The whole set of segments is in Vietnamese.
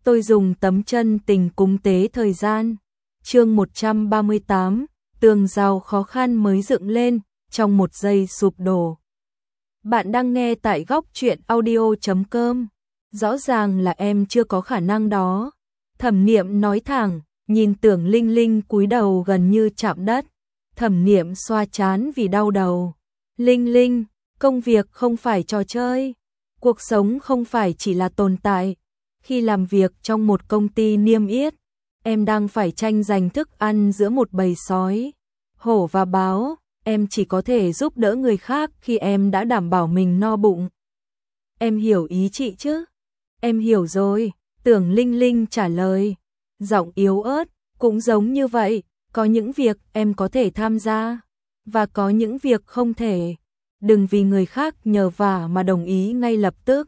Tôi dùng tấm chân tình cúng tế thời gian. Chương 138, tường rào khó khăn mới dựng lên, trong một giây sụp đổ. Bạn đang nghe tại góc truyện audio.com. Rõ ràng là em chưa có khả năng đó. Thẩm Niệm nói thẳng, nhìn Tưởng Linh Linh cúi đầu gần như chạm đất. Thẩm Niệm xoa trán vì đau đầu. Linh Linh, công việc không phải trò chơi. Cuộc sống không phải chỉ là tồn tại. Khi làm việc trong một công ty niêm yết, em đang phải tranh giành thức ăn giữa một bầy sói, hổ và báo. Em chỉ có thể giúp đỡ người khác khi em đã đảm bảo mình no bụng. Em hiểu ý chị chứ? Em hiểu rồi, Tưởng Linh Linh trả lời. Giọng yếu ớt, cũng giống như vậy, có những việc em có thể tham gia, và có những việc không thể. Đừng vì người khác nhờ vả mà đồng ý ngay lập tức.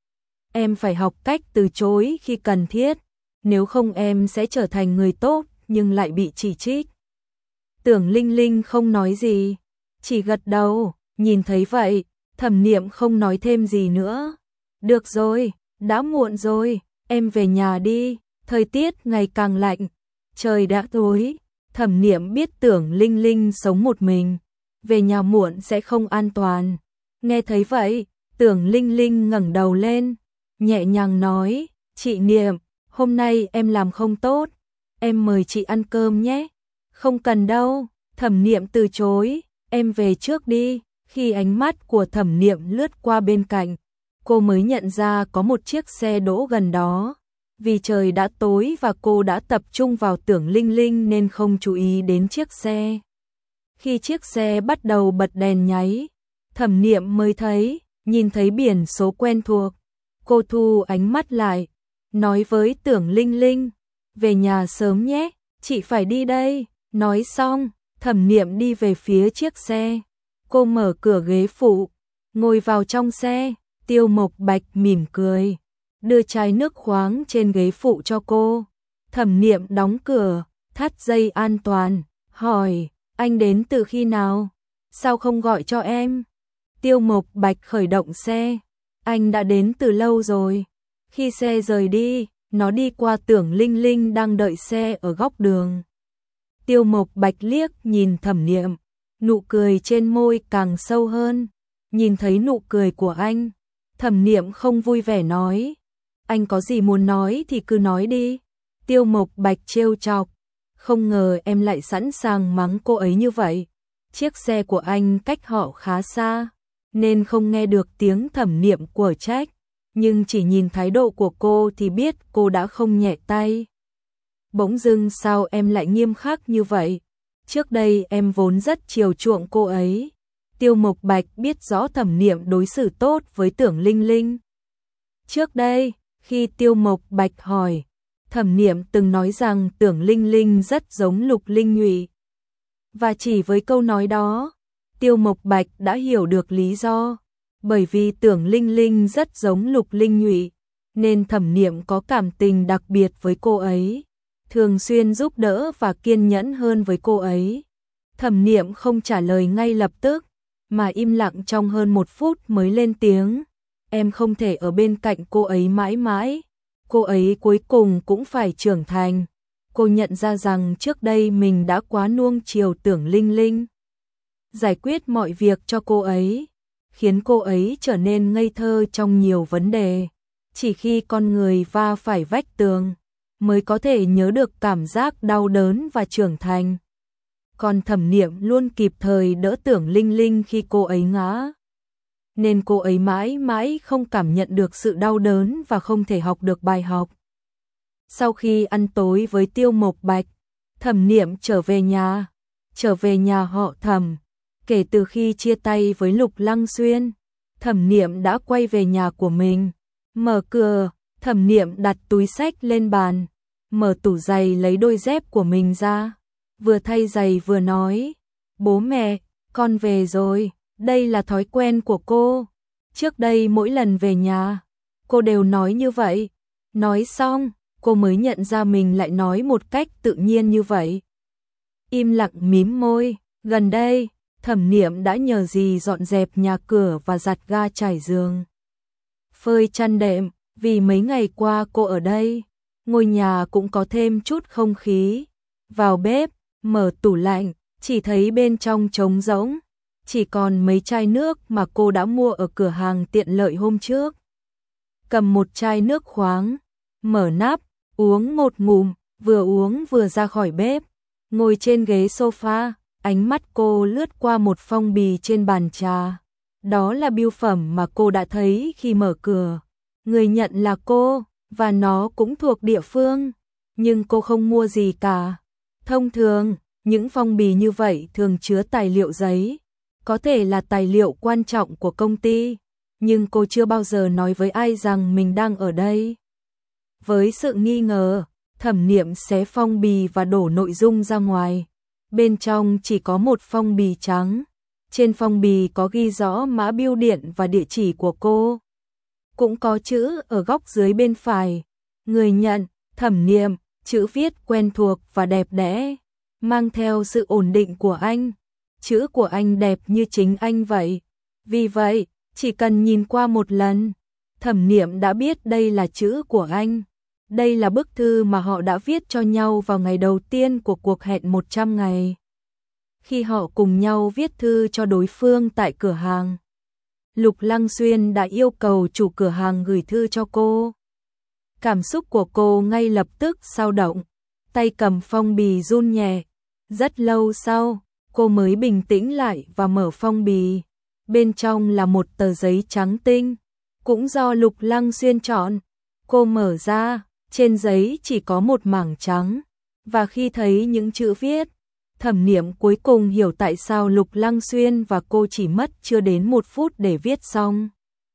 Em phải học cách từ chối khi cần thiết, nếu không em sẽ trở thành người tốt nhưng lại bị chỉ trích. Tưởng Linh Linh không nói gì, chỉ gật đầu. Nhìn thấy vậy, Thẩm Niệm không nói thêm gì nữa. Được rồi, đã muộn rồi, em về nhà đi, thời tiết ngày càng lạnh, trời đã tối. Thẩm Niệm biết Tưởng Linh Linh sống một mình, về nhà muộn sẽ không an toàn. Nghe thấy vậy, Tưởng Linh Linh ngẩng đầu lên, nhẹ nhàng nói, chị Niệm, hôm nay em làm không tốt, em mời chị ăn cơm nhé. Không cần đâu, Thẩm Niệm từ chối, em về trước đi. Khi ánh mắt của Thẩm Niệm lướt qua bên cạnh, cô mới nhận ra có một chiếc xe đỗ gần đó. Vì trời đã tối và cô đã tập trung vào Tưởng Linh Linh nên không chú ý đến chiếc xe. Khi chiếc xe bắt đầu bật đèn nháy, Thẩm Niệm mới nhìn thấy biển số quen thuộc. Cô thu ánh mắt lại, nói với Tưởng Linh Linh, về nhà sớm nhé, chị phải đi đây. Nói xong, Thẩm Niệm đi về phía chiếc xe. Cô mở cửa ghế phụ, ngồi vào trong xe. Tiêu Mộc Bạch mỉm cười, đưa chai nước khoáng trên ghế phụ cho cô. Thẩm Niệm đóng cửa, thắt dây an toàn, hỏi, anh đến từ khi nào? Sao không gọi cho em? Tiêu Mộc Bạch khởi động xe, anh đã đến từ lâu rồi. Khi xe rời đi, nó đi qua Tưởng Linh Linh đang đợi xe ở góc đường. Tiêu Mộc Bạch liếc nhìn Thẩm Niệm, nụ cười trên môi càng sâu hơn. Nhìn thấy nụ cười của anh, Thẩm Niệm không vui vẻ nói, anh có gì muốn nói thì cứ nói đi. Tiêu Mộc Bạch trêu chọc, không ngờ em lại sẵn sàng mắng cô ấy như vậy. Chiếc xe của anh cách họ khá xa, nên không nghe được tiếng Thẩm Niệm quở trách, nhưng chỉ nhìn thái độ của cô thì biết cô đã không nhẹ tay. Bỗng dưng sao em lại nghiêm khắc như vậy? Trước đây em vốn rất chiều chuộng cô ấy. Tiêu Mộc Bạch biết rõ Thẩm Niệm đối xử tốt với Tưởng Linh Linh. Trước đây, khi Tiêu Mộc Bạch hỏi, Thẩm Niệm từng nói rằng Tưởng Linh Linh rất giống Lục Linh Nhụy. Và chỉ với câu nói đó, Tiêu Mộc Bạch đã hiểu được lý do. Bởi vì Tưởng Linh Linh rất giống Lục Linh Nhụy, nên Thẩm Niệm có cảm tình đặc biệt với cô ấy, thường xuyên giúp đỡ và kiên nhẫn hơn với cô ấy. Thẩm Niệm không trả lời ngay lập tức, mà im lặng trong hơn 1 phút mới lên tiếng. Em không thể ở bên cạnh cô ấy mãi mãi. Cô ấy cuối cùng cũng phải trưởng thành. Cô nhận ra rằng trước đây mình đã quá nuông chiều Tưởng Linh Linh. Giải quyết mọi việc cho cô ấy, khiến cô ấy trở nên ngây thơ trong nhiều vấn đề. Chỉ khi con người va phải vách tường, mới có thể nhớ được cảm giác đau đớn và trưởng thành. Còn Thẩm Niệm luôn kịp thời đỡ Tưởng Linh Linh khi cô ấy ngã, nên cô ấy mãi mãi không cảm nhận được sự đau đớn và không thể học được bài học. Sau khi ăn tối với Tiêu Mộc Bạch, Thẩm Niệm trở về nhà họ Thẩm. Kể từ khi chia tay với Lục Lăng Xuyên, Thẩm Niệm đã quay về nhà của mình. Mở cửa, Thẩm Niệm đặt túi xách lên bàn, mở tủ giày lấy đôi dép của mình ra, vừa thay giày vừa nói, bố mẹ, con về rồi. Đây là thói quen của cô. Trước đây mỗi lần về nhà, cô đều nói như vậy. Nói xong, cô mới nhận ra mình lại nói một cách tự nhiên như vậy. Im lặng mím môi, gần đây, Thẩm Niệm đã nhờ dì dọn dẹp nhà cửa và giặt ga trải giường, phơi chăn đệm, vì mấy ngày qua cô ở đây, ngôi nhà cũng có thêm chút không khí. Vào bếp, mở tủ lạnh, chỉ thấy bên trong trống rỗng, chỉ còn mấy chai nước mà cô đã mua ở cửa hàng tiện lợi hôm trước. Cầm một chai nước khoáng, mở nắp, uống một ngụm, vừa uống vừa ra khỏi bếp, ngồi trên ghế sofa, ánh mắt cô lướt qua một phong bì trên bàn trà. Đó là bưu phẩm mà cô đã thấy khi mở cửa. Người nhận là cô, và nó cũng thuộc địa phương, nhưng cô không mua gì cả. Thông thường, những phong bì như vậy thường chứa tài liệu giấy, có thể là tài liệu quan trọng của công ty, nhưng cô chưa bao giờ nói với ai rằng mình đang ở đây. Với sự nghi ngờ, Thẩm Niệm xé phong bì và đổ nội dung ra ngoài. Bên trong chỉ có một phong bì trắng. Trên phong bì có ghi rõ mã bưu điện và địa chỉ của cô. Cũng có chữ ở góc dưới bên phải. Người nhận, Thẩm Niệm, chữ viết quen thuộc và đẹp đẽ, mang theo sự ổn định của anh. Chữ của anh đẹp như chính anh vậy. Vì vậy, chỉ cần nhìn qua một lần, Thẩm Niệm đã biết đây là chữ của anh. Đây là bức thư mà họ đã viết cho nhau vào ngày đầu tiên của cuộc hẹn 100 ngày. Khi họ cùng nhau viết thư cho đối phương tại cửa hàng, Lục Lăng Xuyên đã yêu cầu chủ cửa hàng gửi thư cho cô. Cảm xúc của cô ngay lập tức dao động, tay cầm phong bì run nhẹ. Rất lâu sau, cô mới bình tĩnh lại và mở phong bì. Bên trong là một tờ giấy trắng tinh, cũng do Lục Lăng Xuyên chọn. Cô mở ra, trên giấy chỉ có một mảng trắng, và khi thấy những chữ viết, Thẩm Niệm cuối cùng hiểu tại sao Lục Lăng Xuyên và cô chỉ mất chưa đến 1 phút để viết xong.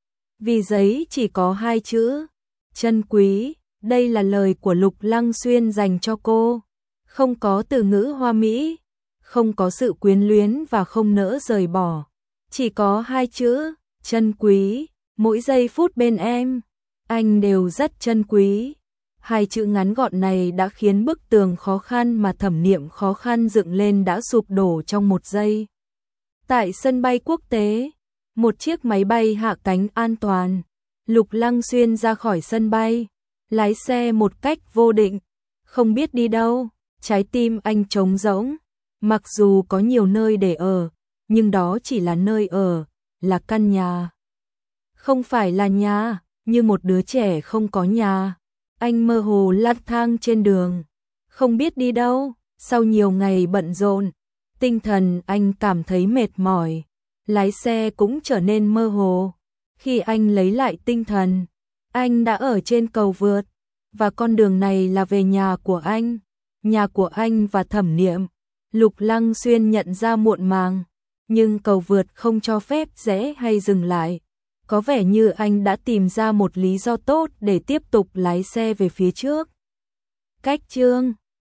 Vì giấy chỉ có 2 chữ, trân quý, đây là lời của Lục Lăng Xuyên dành cho cô. Không có từ ngữ hoa mỹ, không có sự quyến luyến và không nỡ rời bỏ. Chỉ có 2 chữ, trân quý, mỗi giây phút bên em, anh đều rất trân quý. 2 chữ ngắn gọn này đã khiến bức tường khó khăn mà Thẩm Niệm khó khăn dựng lên đã sụp đổ trong 1 giây. Tại sân bay quốc tế, một chiếc máy bay hạ cánh an toàn. Lục Lăng Xuyên ra khỏi sân bay, lái xe một cách vô định, không biết đi đâu, trái tim anh trống rỗng. Mặc dù có nhiều nơi để ở, nhưng đó chỉ là nơi ở, là căn nhà. Không phải là nhà, như một đứa trẻ không có nhà. Anh mơ hồ lang thang trên đường, không biết đi đâu. Sau nhiều ngày bận rộn, tinh thần anh cảm thấy mệt mỏi, lái xe cũng trở nên mơ hồ. Khi anh lấy lại tinh thần, anh đã ở trên cầu vượt, và con đường này là về nhà của anh và Thẩm Niệm. Lục Lăng Xuyên nhận ra muộn màng, nhưng cầu vượt không cho phép rẽ hay dừng lại. Có vẻ như anh đã tìm ra một lý do tốt để tiếp tục lái xe về phía trước. Cách chương